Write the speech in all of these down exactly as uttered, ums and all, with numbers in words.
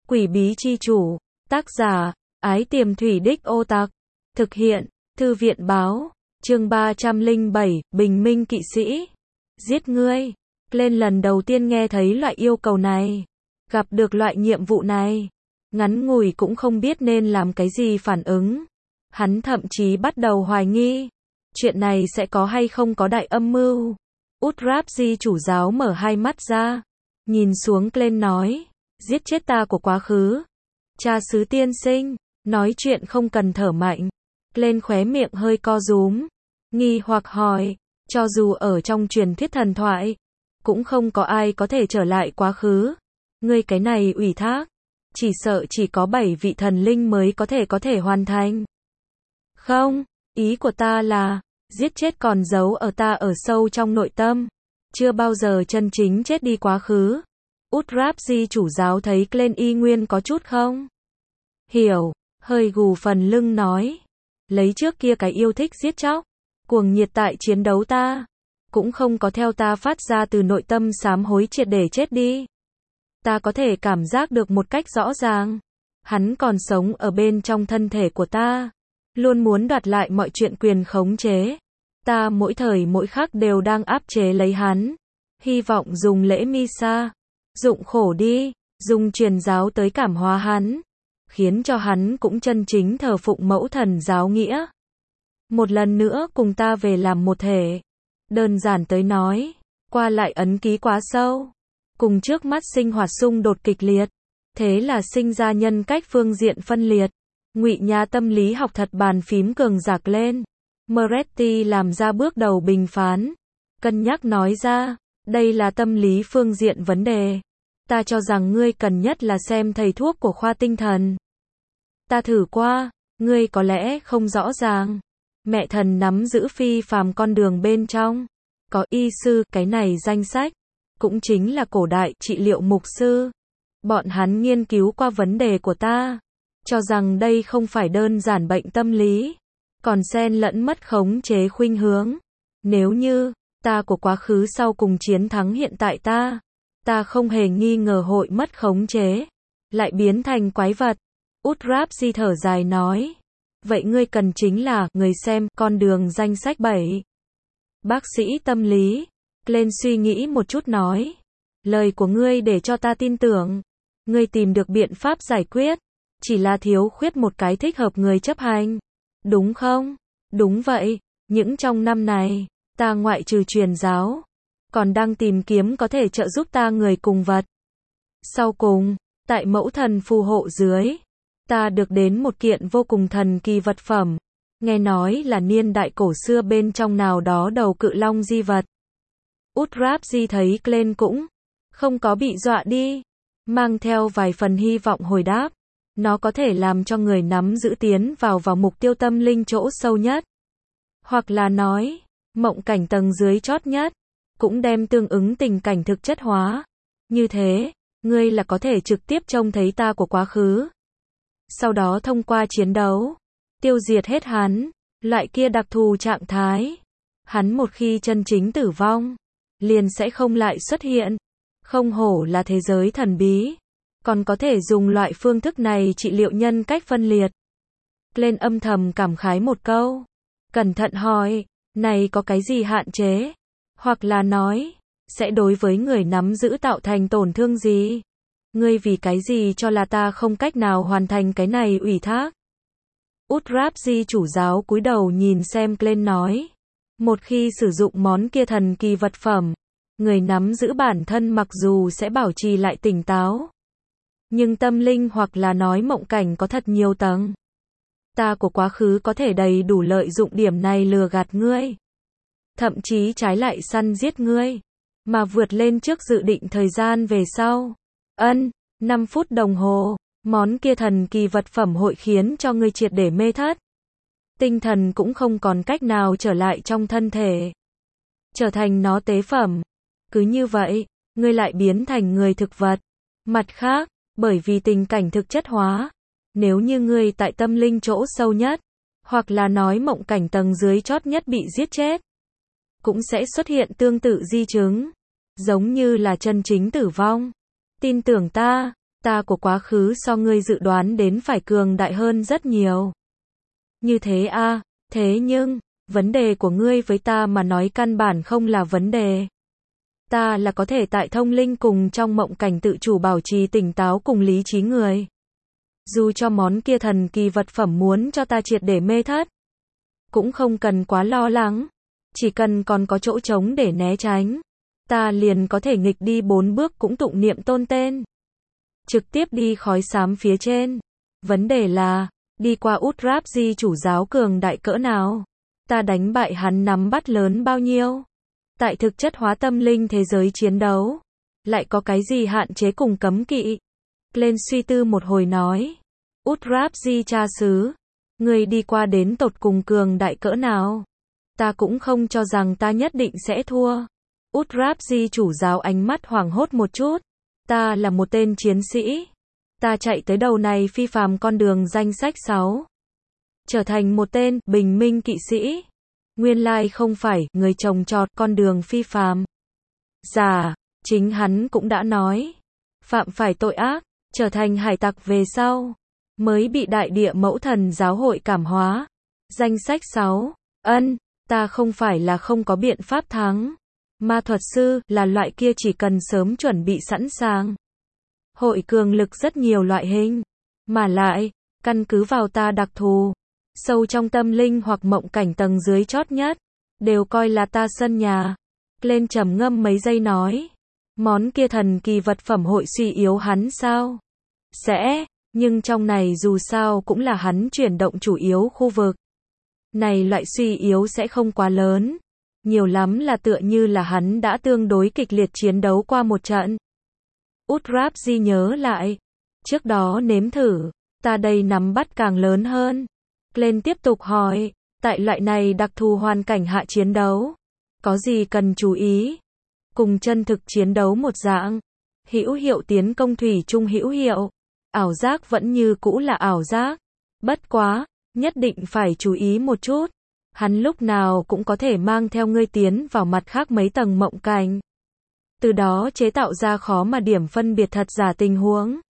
Quỷ bí chi chủ, tác giả, Ái Tiềm Thủy Đích Ô Tặc, thực hiện, Thư viện báo, chương ba trăm lẻ bảy, Bình Minh Kỵ Sĩ, giết ngươi. Lên lần đầu tiên nghe thấy loại yêu cầu này, gặp được loại nhiệm vụ này, ngắn ngủi cũng không biết nên làm cái gì phản ứng. Hắn thậm chí bắt đầu hoài nghi, chuyện này sẽ có hay không có đại âm mưu. Utrapsi chủ giáo mở hai mắt ra, nhìn xuống Glenn nói, giết chết ta của quá khứ. Cha xứ tiên sinh, nói chuyện không cần thở mạnh. Glenn khóe miệng hơi co rúm, nghi hoặc hỏi, cho dù ở trong truyền thuyết thần thoại, cũng không có ai có thể trở lại quá khứ. Ngươi cái này ủy thác, chỉ sợ chỉ có bảy vị thần linh mới có thể có thể hoàn thành. Không, ý của ta là, giết chết còn giấu ở ta ở sâu trong nội tâm, chưa bao giờ chân chính chết đi quá khứ. Utrapsi chủ giáo thấy Glenn y nguyên có chút không hiểu, hơi gù phần lưng nói, lấy trước kia cái yêu thích giết chóc, cuồng nhiệt tại chiến đấu ta, cũng không có theo ta phát ra từ nội tâm sám hối triệt để chết đi. Ta có thể cảm giác được một cách rõ ràng, hắn còn sống ở bên trong thân thể của ta, luôn muốn đoạt lại mọi chuyện quyền khống chế. Ta mỗi thời mỗi khắc đều đang áp chế lấy hắn, hy vọng dùng lễ Misa, dụng khổ đi, dùng truyền giáo tới cảm hóa hắn, khiến cho hắn cũng chân chính thờ phụng mẫu thần giáo nghĩa. Một lần nữa cùng ta về làm một thể. Đơn giản tới nói, qua lại ấn ký quá sâu, cùng trước mắt sinh hoạt xung đột kịch liệt, thế là sinh ra nhân cách phương diện phân liệt. Ngụy nhà tâm lý học thật bàn phím cường giạc lên. Moretti làm ra bước đầu bình phán, cân nhắc nói ra, đây là tâm lý phương diện vấn đề. Ta cho rằng ngươi cần nhất là xem thầy thuốc của khoa tinh thần. Ta thử qua, ngươi có lẽ không rõ ràng. Mẹ thần nắm giữ phi phàm con đường bên trong. Có y sư, cái này danh sách, cũng chính là cổ đại trị liệu mục sư. Bọn hắn nghiên cứu qua vấn đề của ta, cho rằng đây không phải đơn giản bệnh tâm lý, còn xen lẫn mất khống chế khuynh hướng. Nếu như, ta của quá khứ sau cùng chiến thắng hiện tại ta, ta không hề nghi ngờ hội mất khống chế, lại biến thành quái vật. Utrapsi thở dài nói, vậy ngươi cần chính là, người xem, con đường danh sách bảy. Bác sĩ tâm lý, Glenn suy nghĩ một chút nói, lời của ngươi để cho ta tin tưởng, ngươi tìm được biện pháp giải quyết, chỉ là thiếu khuyết một cái thích hợp người chấp hành, đúng không? Đúng vậy, những trong năm này, ta ngoại trừ truyền giáo, còn đang tìm kiếm có thể trợ giúp ta người cùng vật. Sau cùng, tại mẫu thần phù hộ dưới, ta được đến một kiện vô cùng thần kỳ vật phẩm, nghe nói là niên đại cổ xưa bên trong nào đó đầu cự long di vật. Utrapsi thấy Glenn cũng không có bị dọa đi, mang theo vài phần hy vọng hồi đáp, nó có thể làm cho người nắm giữ tiến vào vào mục tiêu tâm linh chỗ sâu nhất, hoặc là nói, mộng cảnh tầng dưới chót nhất, cũng đem tương ứng tình cảnh thực chất hóa. Như thế, ngươi là có thể trực tiếp trông thấy ta của quá khứ. Sau đó thông qua chiến đấu, tiêu diệt hết hắn, loại kia đặc thù trạng thái. Hắn một khi chân chính tử vong, liền sẽ không lại xuất hiện. Không hổ là thế giới thần bí, còn có thể dùng loại phương thức này trị liệu nhân cách phân liệt. Lên âm thầm cảm khái một câu, cẩn thận hỏi, này có cái gì hạn chế? Hoặc là nói, sẽ đối với người nắm giữ tạo thành tổn thương gì? Ngươi vì cái gì cho là ta không cách nào hoàn thành cái này ủy thác? Utrapsi chủ giáo cúi đầu nhìn xem Glenn nói, một khi sử dụng món kia thần kỳ vật phẩm, người nắm giữ bản thân mặc dù sẽ bảo trì lại tỉnh táo, nhưng tâm linh hoặc là nói mộng cảnh có thật nhiều tầng. Ta của quá khứ có thể đầy đủ lợi dụng điểm này lừa gạt ngươi, thậm chí trái lại săn giết ngươi, mà vượt lên trước dự định thời gian về sau. Ân, năm phút đồng hồ, món kia thần kỳ vật phẩm hội khiến cho ngươi triệt để mê thất. Tinh thần cũng không còn cách nào trở lại trong thân thể, trở thành nó tế phẩm. Cứ như vậy, ngươi lại biến thành người thực vật. Mặt khác, bởi vì tình cảnh thực chất hóa, nếu như ngươi tại tâm linh chỗ sâu nhất, hoặc là nói mộng cảnh tầng dưới chót nhất bị giết chết, cũng sẽ xuất hiện tương tự di chứng, giống như là chân chính tử vong. Tin tưởng ta, Ta của quá khứ so ngươi dự đoán đến phải cường đại hơn rất nhiều. Như thế a, thế nhưng, vấn đề của ngươi với ta mà nói căn bản không là vấn đề. Ta là có thể tại thông linh cùng trong mộng cảnh tự chủ bảo trì tỉnh táo cùng lý trí người. Dù cho món kia thần kỳ vật phẩm muốn cho ta triệt để mê thất, cũng không cần quá lo lắng. Chỉ cần còn có chỗ trống để né tránh, ta liền có thể nghịch đi bốn bước cũng tụng niệm tôn tên. Trực tiếp đi khói xám phía trên. Vấn đề là, đi qua Udrabji chủ giáo cường đại cỡ nào? Ta đánh bại hắn nắm bắt lớn bao nhiêu? Tại thực chất hóa tâm linh thế giới chiến đấu, lại có cái gì hạn chế cùng cấm kỵ? Lên suy tư một hồi nói. Udrabji cha xứ, người đi qua đến tột cùng cường đại cỡ nào? Ta cũng không cho rằng ta nhất định sẽ thua. Udrabji chủ giáo ánh mắt hoảng hốt một chút. Ta là một tên chiến sĩ. Ta chạy tới đầu này phi phàm con đường danh sách sáu. Trở thành một tên bình minh kỵ sĩ. Nguyên lai không phải người trồng trọt con đường phi phàm. Dạ, chính hắn cũng đã nói. Phạm phải tội ác, trở thành hải tặc về sau. Mới bị đại địa mẫu thần giáo hội cảm hóa. Danh sách sáu. Ân, ta không phải là không có biện pháp thắng. Ma thuật sư là loại kia chỉ cần sớm chuẩn bị sẵn sàng. Hội cường lực rất nhiều loại hình. Mà lại, căn cứ vào ta đặc thù. Sâu trong tâm linh hoặc mộng cảnh tầng dưới chót nhất. Đều coi là ta sân nhà. Lên trầm ngâm mấy giây nói. Món kia thần kỳ vật phẩm hội suy yếu hắn sao? Sẽ, nhưng trong này dù sao cũng là hắn chuyển động chủ yếu khu vực. Này loại suy yếu sẽ không quá lớn. Nhiều lắm là tựa như là hắn đã tương đối kịch liệt chiến đấu qua một trận. Udrabji nhớ lại. Trước đó nếm thử, ta đây nắm bắt càng lớn hơn. Lên tiếp tục hỏi, tại loại này đặc thù hoàn cảnh hạ chiến đấu, có gì cần chú ý? Cùng chân thực chiến đấu một dạng, hữu hiệu tiến công thủy chung hữu hiệu, ảo giác vẫn như cũ là ảo giác. Bất quá, nhất định phải chú ý một chút. Hắn lúc nào cũng có thể mang theo ngươi tiến vào mặt khác mấy tầng mộng cảnh. Từ đó chế tạo ra khó mà điểm phân biệt thật giả tình huống.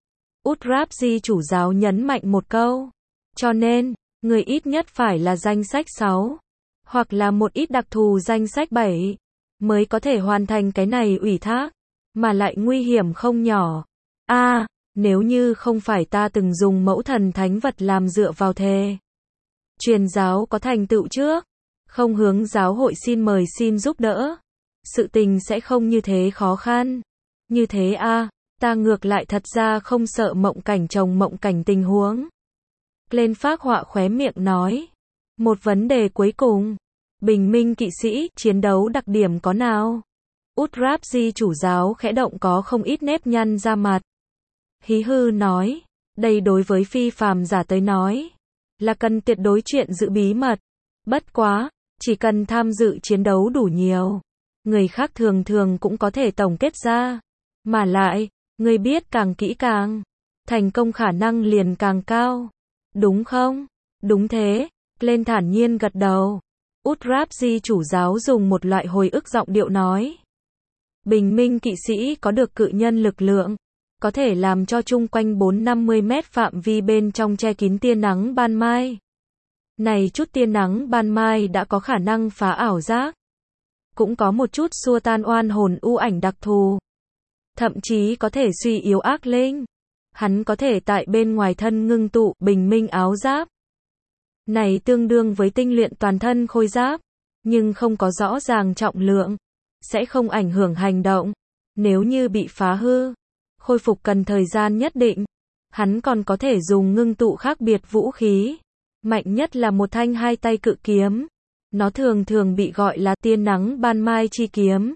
Udrabji chủ giáo nhấn mạnh một câu. Cho nên, người ít nhất phải là danh sách sáu. Hoặc là một ít đặc thù danh sách bảy. Mới có thể hoàn thành cái này ủy thác. Mà lại nguy hiểm không nhỏ. A, à, nếu như không phải ta từng dùng mẫu thần thánh vật làm dựa vào thề. Truyền giáo có thành tựu trước. Không hướng giáo hội xin mời xin giúp đỡ. Sự tình sẽ không như thế khó khăn. Như thế a, à, ta ngược lại thật ra không sợ mộng cảnh chồng mộng cảnh tình huống. Lên phác họa khóe miệng nói. Một vấn đề cuối cùng. Bình minh kỵ sĩ, chiến đấu đặc điểm có nào? Udrabji chủ giáo khẽ động có không ít nếp nhăn ra mặt. Hí hư nói. Đây đối với phi phàm giả tới nói. Là cần tuyệt đối chuyện giữ bí mật. Bất quá, chỉ cần tham dự chiến đấu đủ nhiều. Người khác thường thường cũng có thể tổng kết ra. Mà lại, người biết càng kỹ càng. Thành công khả năng liền càng cao. Đúng không? Đúng thế. Lên thản nhiên gật đầu. Udrabji chủ giáo dùng một loại hồi ức giọng điệu nói. Bình minh kỵ sĩ có được cự nhân lực lượng. Có thể làm cho chung quanh bốn trăm năm mươi mét phạm vi bên trong che kín tia nắng ban mai. Này chút tia nắng ban mai đã có khả năng phá ảo giác. Cũng có một chút xua tan oan hồn u ảnh đặc thù. Thậm chí có thể suy yếu ác linh. Hắn có thể tại bên ngoài thân ngưng tụ bình minh áo giáp. Này tương đương với tinh luyện toàn thân khôi giáp. Nhưng không có rõ ràng trọng lượng. Sẽ không ảnh hưởng hành động. Nếu như bị phá hư. Khôi phục cần thời gian nhất định. Hắn còn có thể dùng ngưng tụ khác biệt vũ khí. Mạnh nhất là một thanh hai tay cự kiếm. Nó thường thường bị gọi là tia nắng ban mai chi kiếm.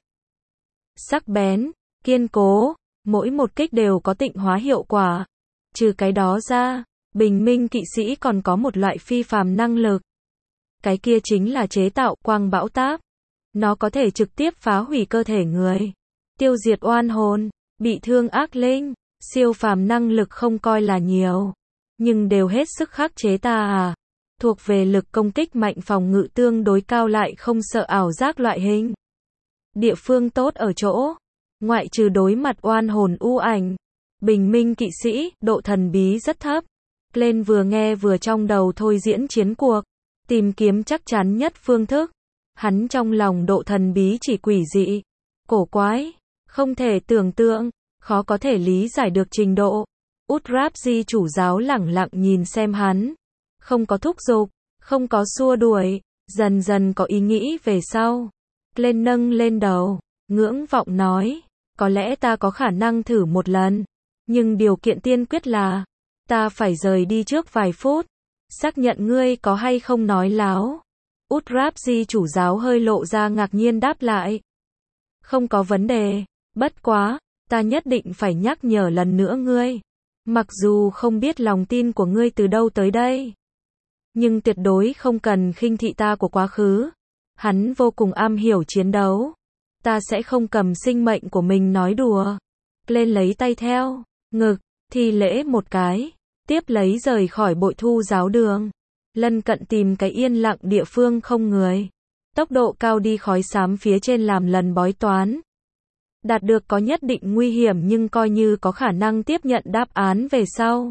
Sắc bén, kiên cố, mỗi một kích đều có tịnh hóa hiệu quả. Trừ cái đó ra, bình minh kỵ sĩ còn có một loại phi phàm năng lực. Cái kia chính là chế tạo quang bão táp. Nó có thể trực tiếp phá hủy cơ thể người. Tiêu diệt oan hồn. Bị thương ác linh, siêu phàm năng lực không coi là nhiều, nhưng đều hết sức khắc chế ta à. Thuộc về lực công kích mạnh phòng ngự tương đối cao lại không sợ ảo giác loại hình. Địa phương tốt ở chỗ, ngoại trừ đối mặt oan hồn u ảnh, Bình minh kỵ sĩ, độ thần bí rất thấp. Glenn vừa nghe vừa trong đầu thôi diễn chiến cuộc, tìm kiếm chắc chắn nhất phương thức. Hắn trong lòng độ thần bí chỉ quỷ dị, cổ quái, không thể tưởng tượng, khó có thể lý giải được trình độ. Udrabji chủ giáo lẳng lặng nhìn xem hắn, không có thúc giục, không có xua đuổi, dần dần có ý nghĩ về sau. Glenn nâng lên đầu, ngưỡng vọng nói, có lẽ ta có khả năng thử một lần, nhưng điều kiện tiên quyết là, ta phải rời đi trước vài phút, xác nhận ngươi có hay không nói láo. Udrabji chủ giáo hơi lộ ra ngạc nhiên đáp lại. Không có vấn đề, bất quá, ta nhất định phải nhắc nhở lần nữa ngươi. Mặc dù không biết lòng tin của ngươi từ đâu tới đây, nhưng tuyệt đối không cần khinh thị ta của quá khứ. Hắn vô cùng am hiểu chiến đấu. Ta sẽ không cầm sinh mệnh của mình nói đùa. Lên lấy tay theo, ngực, thi lễ một cái, tiếp lấy rời khỏi bội thu giáo đường. Lân cận tìm cái yên lặng địa phương không người. Tốc độ cao đi khói xám phía trên làm lần bói toán. Đạt được có nhất định nguy hiểm nhưng coi như có khả năng tiếp nhận đáp án về sau.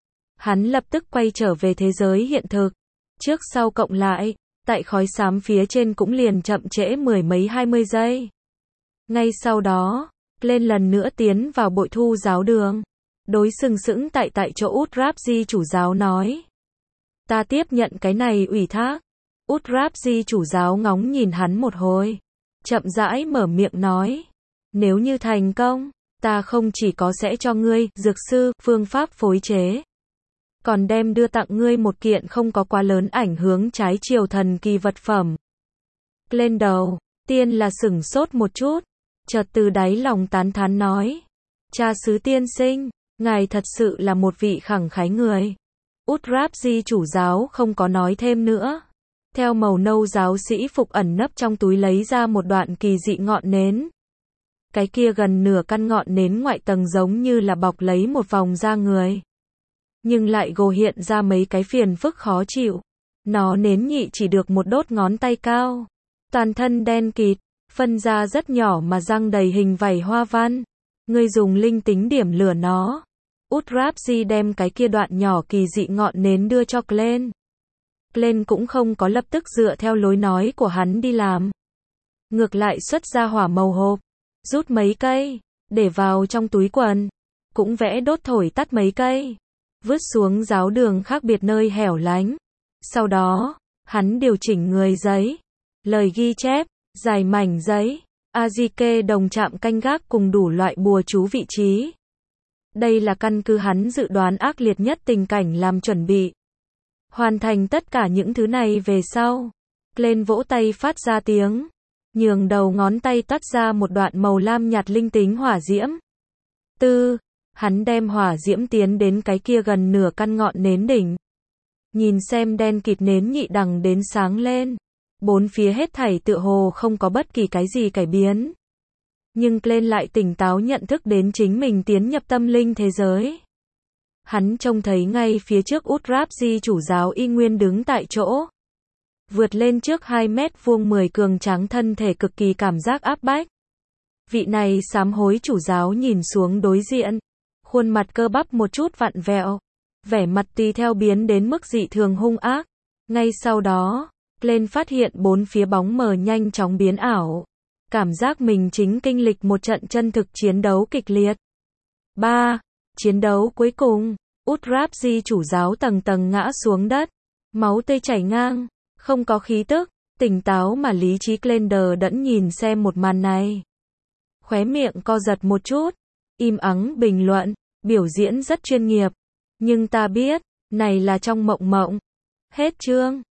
Hắn lập tức quay trở về thế giới hiện thực. Trước sau cộng lại, tại khói xám phía trên cũng liền chậm trễ mười mấy hai mươi giây. Ngay sau đó, lên lần nữa tiến vào bội thu giáo đường. Đối sừng sững tại tại chỗ Udrabji chủ giáo nói. Ta tiếp nhận cái này ủy thác. Udrabji chủ giáo ngóng nhìn hắn một hồi. Chậm rãi mở miệng nói. Nếu như thành công, ta không chỉ có sẽ cho ngươi, dược sư, phương pháp phối chế. Còn đem đưa tặng ngươi một kiện không có quá lớn ảnh hướng trái chiều thần kỳ vật phẩm. Lên đầu, tiên là sửng sốt một chút. Chợt từ đáy lòng tán thán nói. Cha xứ tiên sinh, ngài thật sự là một vị khẳng khái người. Udrabji chủ giáo không có nói thêm nữa. Theo màu nâu giáo sĩ phục ẩn nấp trong túi lấy ra một đoạn kỳ dị ngọn nến. Cái kia gần nửa căn ngọn nến ngoại tầng giống như là bọc lấy một vòng da người. Nhưng lại gồ hiện ra mấy cái phiền phức khó chịu. Nó nến nhị chỉ được một đốt ngón tay cao. Toàn thân đen kịt, phân ra rất nhỏ mà răng đầy hình vảy hoa văn. Ngươi dùng linh tính điểm lửa nó. Udrabji đem cái kia đoạn nhỏ kỳ dị ngọn nến đưa cho Glenn. Glenn cũng không có lập tức dựa theo lối nói của hắn đi làm. Ngược lại xuất ra hỏa màu hộp, rút mấy cây, để vào trong túi quần. Cũng vẽ đốt thổi tắt mấy cây. Vứt xuống giáo đường khác biệt nơi hẻo lánh. Sau đó, hắn điều chỉnh người giấy, lời ghi chép, dài mảnh giấy, Azike đồng chạm canh gác cùng đủ loại bùa chú vị trí. Đây là căn cứ hắn dự đoán ác liệt nhất tình cảnh làm chuẩn bị. Hoàn thành tất cả những thứ này về sau. Glenn vỗ tay phát ra tiếng. Nhường đầu ngón tay toát ra một đoạn màu lam nhạt linh tính hỏa diễm. Tư, hắn đem hỏa diễm tiến đến cái kia gần nửa căn ngọn nến đỉnh. Nhìn xem đen kịt nến nhị đằng đến sáng lên. Bốn phía hết thảy tựa hồ không có bất kỳ cái gì cải biến. Nhưng Glenn lại tỉnh táo nhận thức đến chính mình tiến nhập tâm linh thế giới. Hắn trông thấy ngay phía trước Udrabji chủ giáo y nguyên đứng tại chỗ. Vượt lên trước hai mét vuông mười cường tráng thân thể cực kỳ cảm giác áp bách. Vị này sám hối chủ giáo nhìn xuống đối diện. Khuôn mặt cơ bắp một chút vặn vẹo. Vẻ mặt tùy theo biến đến mức dị thường hung ác. Ngay sau đó, Glenn phát hiện bốn phía bóng mờ nhanh chóng biến ảo. Cảm giác mình chính kinh lịch một trận chân thực chiến đấu kịch liệt. ba. Chiến đấu cuối cùng, Udrabji chủ giáo tầng tầng ngã xuống đất. Máu tươi chảy ngang, không có khí tức, tỉnh táo mà lý trí Glenn đờ đẫn nhìn xem một màn này. Khóe miệng co giật một chút, im ắng bình luận, biểu diễn rất chuyên nghiệp. Nhưng ta biết, này là trong mộng mộng. Hết chương.